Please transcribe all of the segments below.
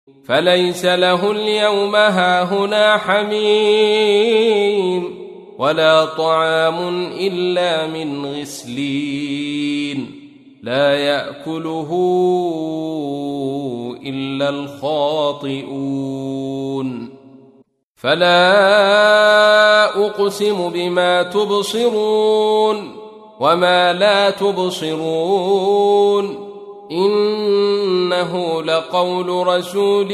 فليس له اليوم هاهنا حميم ولا طعام إلا من غسلين لا يأكله إلا الخاطئون فلا أقسم بما تبصرون وما لا تبصرون إنه لقول رسول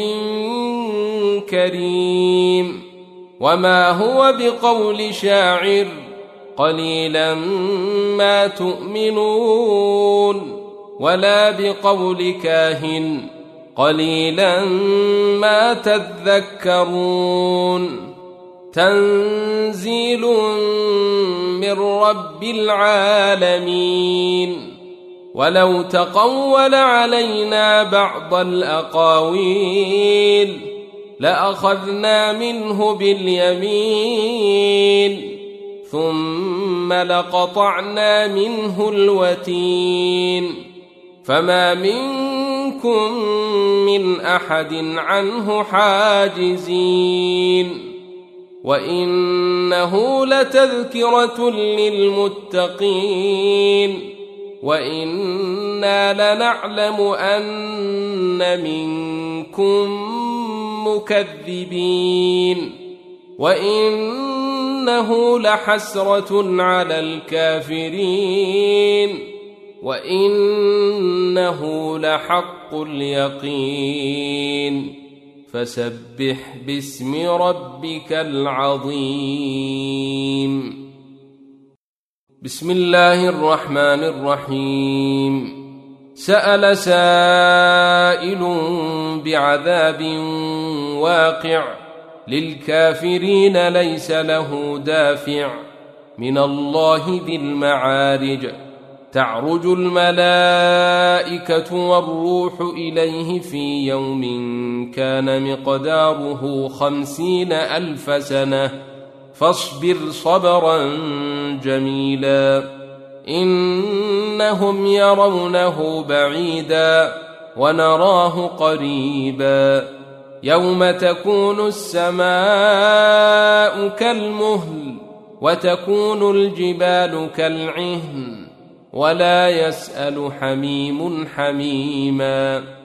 كريم وما هو بقول شاعر قليلا ما تؤمنون ولا بقول كاهن قليلا ما تذكرون تنزيل من رب العالمين ولو تقول علينا بعض الأقاويل لأخذنا منه باليمين ثم لقطعنا منه الوتين فما منكم من أحد عنه حاجزين وإنه لتذكرة للمتقين وإنا لنعلم أن منكم مكذبين وإنه لحسرة على الكافرين وإنه لحق اليقين فسبح باسم ربك العظيم بسم الله الرحمن الرحيم سأل سائل بعذاب واقع للكافرين ليس له دافع من الله ذي المعارج تعرج الملائكة والروح إليه في يوم كان مقداره 50,000 سنة فاصبر صبرا جميلا إنهم يرونه بعيدا ونراه قريبا يوم تكون السماء كالمهل وتكون الجبال كالعهن ولا يسأل حميم حميما